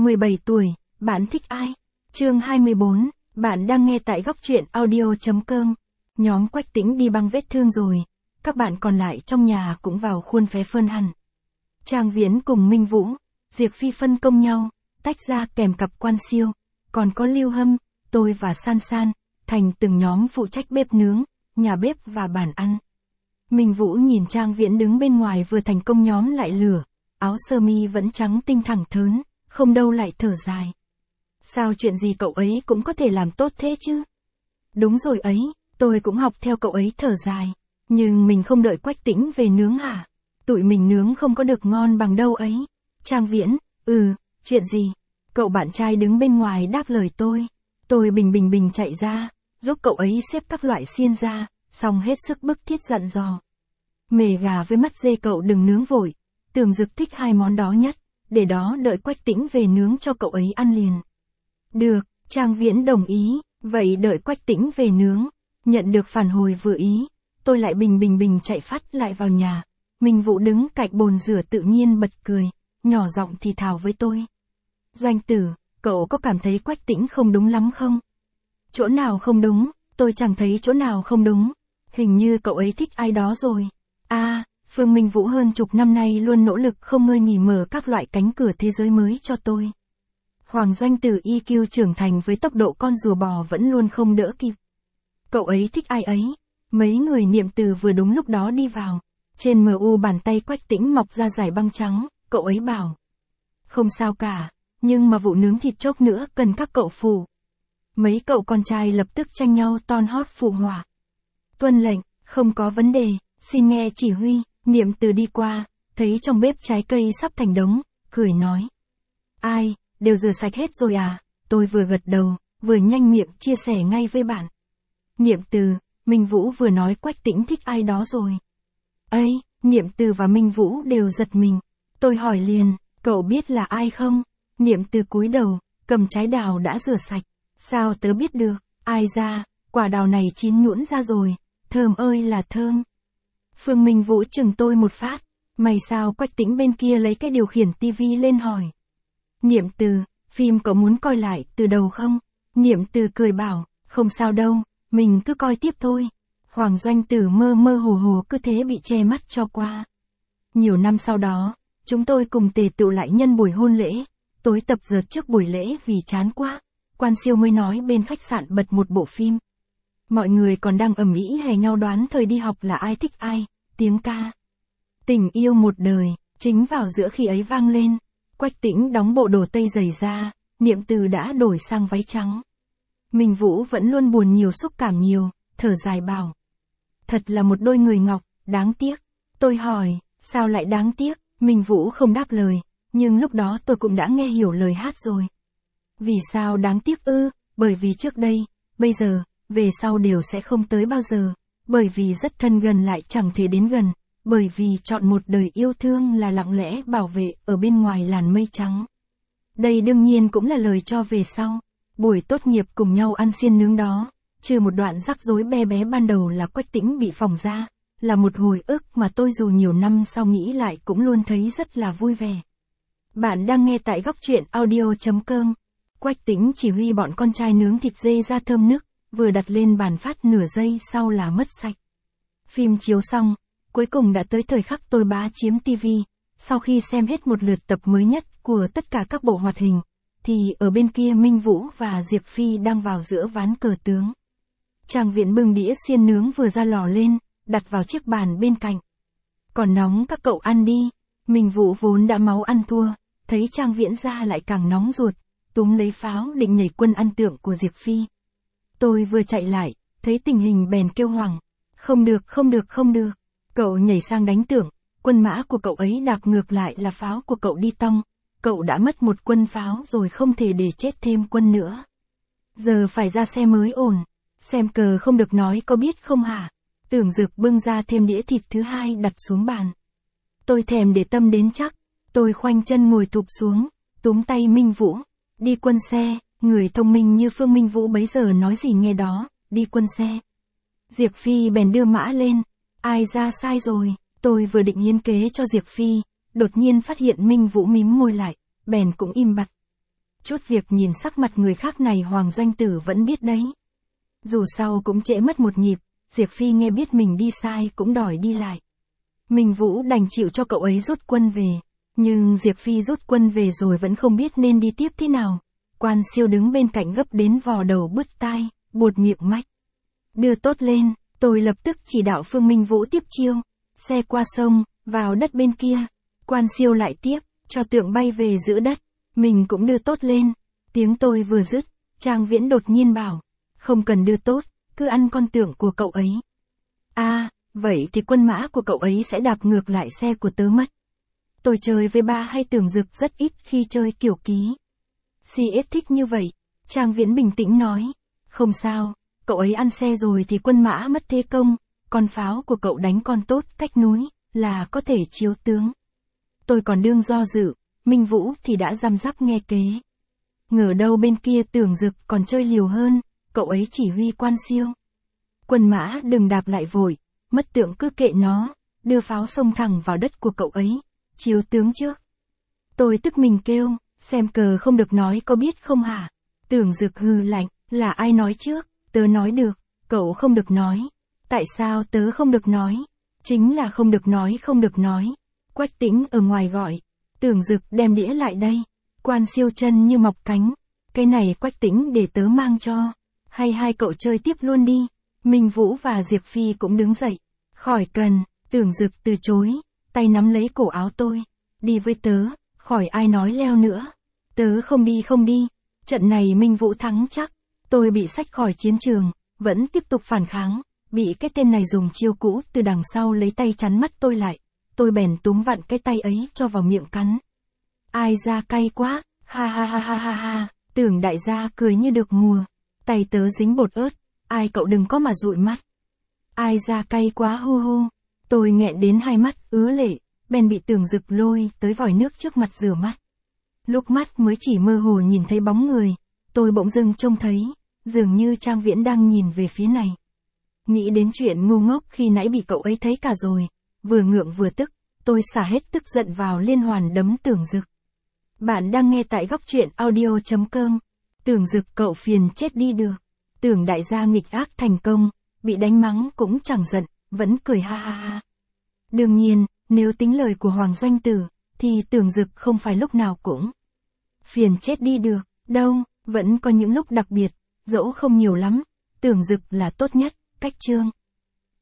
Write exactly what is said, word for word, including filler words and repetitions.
mười bảy tuổi, bạn thích ai? Chương hai mươi bốn, bạn đang nghe tại góc truyện audio chấm com. Nhóm Quách Tĩnh đi băng vết thương rồi, các bạn còn lại trong nhà cũng vào khuôn phé phơn hẳn. Trang Viễn cùng Minh Vũ, Diệp Phi phân công nhau, tách ra kèm cặp Quan Siêu, còn có Lưu Hâm, tôi và San San, thành từng nhóm phụ trách bếp nướng, nhà bếp và bàn ăn. Minh Vũ nhìn Trang Viễn đứng bên ngoài vừa thành công nhóm lại lửa, áo sơ mi vẫn trắng tinh thẳng thớn, không đâu lại thở dài. Sao chuyện gì cậu ấy cũng có thể làm tốt thế chứ? Đúng rồi ấy, tôi cũng học theo cậu ấy thở dài. Nhưng mình không đợi Quách Tĩnh về nướng hả? Tụi mình nướng không có được ngon bằng đâu ấy. Trang Viễn, ừ, chuyện gì? Cậu bạn trai đứng bên ngoài đáp lời tôi. Tôi bình bình bình chạy ra, giúp cậu ấy xếp các loại xiên ra, xong hết sức bức thiết dặn dò. Mề gà với mắt dê cậu đừng nướng vội, Tường Dực thích hai món đó nhất, để đó đợi Quách Tĩnh về nướng cho cậu ấy ăn liền. Được, Trang Viễn đồng ý, vậy đợi Quách Tĩnh về nướng. Nhận được phản hồi vừa ý, tôi lại bình bình bình chạy phát lại vào nhà. Minh Vũ đứng cạnh bồn rửa tự nhiên bật cười, nhỏ giọng thì thào với tôi. Doanh tử, cậu có cảm thấy Quách Tĩnh không đúng lắm không? Chỗ nào không đúng, tôi chẳng thấy chỗ nào không đúng. Hình như cậu ấy thích ai đó rồi. À, Phương Minh Vũ hơn chục năm nay luôn nỗ lực không ngơi nghỉ mở các loại cánh cửa thế giới mới cho tôi. Hoàng Doanh tử i kiu trưởng thành với tốc độ con rùa bò vẫn luôn không đỡ kịp. Cậu ấy thích ai ấy? Mấy người niệm từ vừa đúng lúc đó đi vào. Trên em u bàn tay Quách Tĩnh mọc ra dải băng trắng, cậu ấy bảo. Không sao cả, nhưng mà vụ nướng thịt chốc nữa cần các cậu phụ. Mấy cậu con trai lập tức tranh nhau ton hót phụ họa. Tuân lệnh, không có vấn đề, xin nghe chỉ huy. Niệm từ đi qua, thấy trong bếp trái cây sắp thành đống, cười nói. Ai, đều rửa sạch hết rồi à? Tôi vừa gật đầu, vừa nhanh miệng chia sẻ ngay với bạn. Niệm từ, Minh Vũ vừa nói Quách Tĩnh thích ai đó rồi. Ấy, Niệm từ và Minh Vũ đều giật mình. Tôi hỏi liền, cậu biết là ai không? Niệm từ cúi đầu, cầm trái đào đã rửa sạch. Sao tớ biết được? Ai ra, quả đào này chín nhũn ra rồi. Thơm ơi là thơm. Phương Minh Vũ chừng tôi một phát. Mày sao? Quách Tĩnh bên kia lấy cái điều khiển tivi lên hỏi. Niệm từ, phim cậu muốn coi lại từ đầu không? Niệm từ cười bảo, không sao đâu, mình cứ coi tiếp thôi. Hoàng Doanh tử mơ mơ hồ hồ cứ thế bị che mắt cho qua. Nhiều năm sau đó, chúng tôi cùng tề tựu lại nhân buổi hôn lễ. Tối tập dượt trước buổi lễ vì chán quá. Quan Siêu mới nói bên khách sạn bật một bộ phim. Mọi người còn đang ầm ĩ hè nhau đoán thời đi học là ai thích ai, tiếng ca. Tình yêu một đời, chính vào giữa khi ấy vang lên. Quách Tĩnh đóng bộ đồ tây dày da, Niệm từ đã đổi sang váy trắng. Minh Vũ vẫn luôn buồn nhiều xúc cảm nhiều, thở dài bảo. Thật là một đôi người ngọc, đáng tiếc. Tôi hỏi, sao lại đáng tiếc? Minh Vũ không đáp lời, nhưng lúc đó tôi cũng đã nghe hiểu lời hát rồi. Vì sao đáng tiếc ư? Bởi vì trước đây, bây giờ, về sau đều sẽ không tới bao giờ. Bởi vì rất thân gần lại chẳng thể đến gần. Bởi vì chọn một đời yêu thương là lặng lẽ bảo vệ ở bên ngoài làn mây trắng. Đây đương nhiên cũng là lời cho về sau. Buổi tốt nghiệp cùng nhau ăn xiên nướng đó, trừ một đoạn rắc rối bé bé ban đầu là Quách Tĩnh bị phỏng ra, là một hồi ức mà tôi dù nhiều năm sau nghĩ lại cũng luôn thấy rất là vui vẻ. Bạn đang nghe tại góc truyện audio chấm com. Quách Tĩnh chỉ huy bọn con trai nướng thịt dê ra thơm nức, vừa đặt lên bàn phát nửa giây sau là mất sạch. Phim chiếu xong, cuối cùng đã tới thời khắc tôi bá chiếm tivi. Sau khi xem hết một lượt tập mới nhất của tất cả các bộ hoạt hình, thì ở bên kia Minh Vũ và Diệp Phi đang vào giữa ván cờ tướng. Trang Viễn bưng đĩa xiên nướng vừa ra lò lên, đặt vào chiếc bàn bên cạnh. Còn nóng các cậu ăn đi. Minh Vũ vốn đã máu ăn thua, thấy Trang Viễn ra lại càng nóng ruột, túm lấy pháo định nhảy quân ăn tượng của Diệp Phi. Tôi vừa chạy lại, thấy tình hình bèn kêu hoảng. Không được, không được, không được. Cậu nhảy sang đánh tượng, quân mã của cậu ấy đạp ngược lại là pháo của cậu đi tong. Cậu đã mất một quân pháo rồi không thể để chết thêm quân nữa. Giờ phải ra xe mới ổn. Xem cờ không được nói có biết không hả? Tưởng Dực bưng ra thêm đĩa thịt thứ hai đặt xuống bàn. Tôi thèm để tâm đến chắc. Tôi khoanh chân ngồi thụp xuống, túm tay Minh Vũ. Đi quân xe, người thông minh như Phương Minh Vũ bấy giờ nói gì nghe đó, đi quân xe. Diệp Phi bèn đưa mã lên. Ai ra sai rồi, tôi vừa định hiến kế cho Diệp Phi, đột nhiên phát hiện Minh Vũ mím môi lại, bèn cũng im bặt. chút việc nhìn sắc mặt người khác này Hoàng Doanh Tử vẫn biết đấy. Dù sao cũng trễ mất một nhịp, Diệp Phi nghe biết mình đi sai cũng đòi đi lại. Minh Vũ đành chịu cho cậu ấy rút quân về. Nhưng Diệp Phi rút quân về rồi vẫn không biết nên đi tiếp thế nào. Quan Siêu đứng bên cạnh gấp đến vò đầu bứt tai, buột miệng mách. Đưa tốt lên, tôi lập tức chỉ đạo Phương Minh Vũ tiếp chiêu. Xe qua sông, vào đất bên kia. Quan Siêu lại tiếp, cho tượng bay về giữa đất. Mình cũng đưa tốt lên. Tiếng tôi vừa dứt, Trang Viễn đột nhiên bảo. Không cần đưa tốt, cứ ăn con tượng của cậu ấy. À, vậy thì quân mã của cậu ấy sẽ đạp ngược lại xe của tớ mất. Tôi chơi với ba hay Tưởng Dực rất ít khi chơi kiểu ký. xê ét thích như vậy. Trang Viễn bình tĩnh nói. Không sao, cậu ấy ăn xe rồi thì quân mã mất thế công. Con pháo của cậu đánh con tốt cách núi, là có thể chiếu tướng. Tôi còn đương do dự, Minh Vũ thì đã răm rắp nghe kế. Ngờ đâu bên kia Tưởng Dực còn chơi liều hơn, cậu ấy chỉ huy Quan Siêu. Quân mã đừng đạp lại vội, mất tượng cứ kệ nó, đưa pháo xông thẳng vào đất của cậu ấy, chiếu tướng trước. Tôi tức mình kêu, xem cờ không được nói có biết không hả? Tưởng Dực hừ lạnh, là ai nói trước, tớ nói được, cậu không được nói. Tại sao tớ không được nói? Chính là không được nói không được nói. Quách Tĩnh ở ngoài gọi, Tưởng Dực đem đĩa lại đây. Quan Siêu chân như mọc cánh, cái này Quách Tĩnh để tớ mang cho. Hay hai cậu chơi tiếp luôn đi. Minh Vũ và Diệp Phi cũng đứng dậy. Khỏi cần, Tưởng Dực từ chối, tay nắm lấy cổ áo tôi. Đi với tớ, khỏi ai nói leo nữa. Tớ không đi không đi, trận này Minh Vũ thắng chắc. Tôi bị xách khỏi chiến trường, vẫn tiếp tục phản kháng. Bị cái tên này dùng chiêu cũ từ đằng sau lấy tay chắn mắt tôi lại. Tôi bèn túm vặn cái tay ấy cho vào miệng cắn. Ai ra cay quá, ha ha ha ha ha ha, Tưởng đại gia cười như được mùa. Tay tớ dính bột ớt, ai cậu đừng có mà dụi mắt. Ai ra cay quá hu hu, tôi nghẹn đến hai mắt ứa lệ, bèn bị Tưởng Dực lôi tới vòi nước trước mặt rửa mắt. Lúc mắt mới chỉ mơ hồ nhìn thấy bóng người, tôi bỗng dưng trông thấy, dường như Trang Viễn đang nhìn về phía này. Nghĩ đến chuyện ngu ngốc khi nãy bị cậu ấy thấy cả rồi, vừa ngượng vừa tức, tôi xả hết tức giận vào liên hoàn đấm Tưởng Dực. Bạn đang nghe tại góc truyện audio chấm com. Tưởng Dực cậu phiền chết đi được. Tưởng đại gia nghịch ác thành công, bị đánh mắng cũng chẳng giận, vẫn cười ha ha ha. Đương nhiên, nếu tính lời của Hoàng Doanh Tử, thì Tưởng Dực không phải lúc nào cũng phiền chết đi được, đâu, vẫn có những lúc đặc biệt, dẫu không nhiều lắm, Tưởng Dực là tốt nhất, cách chương.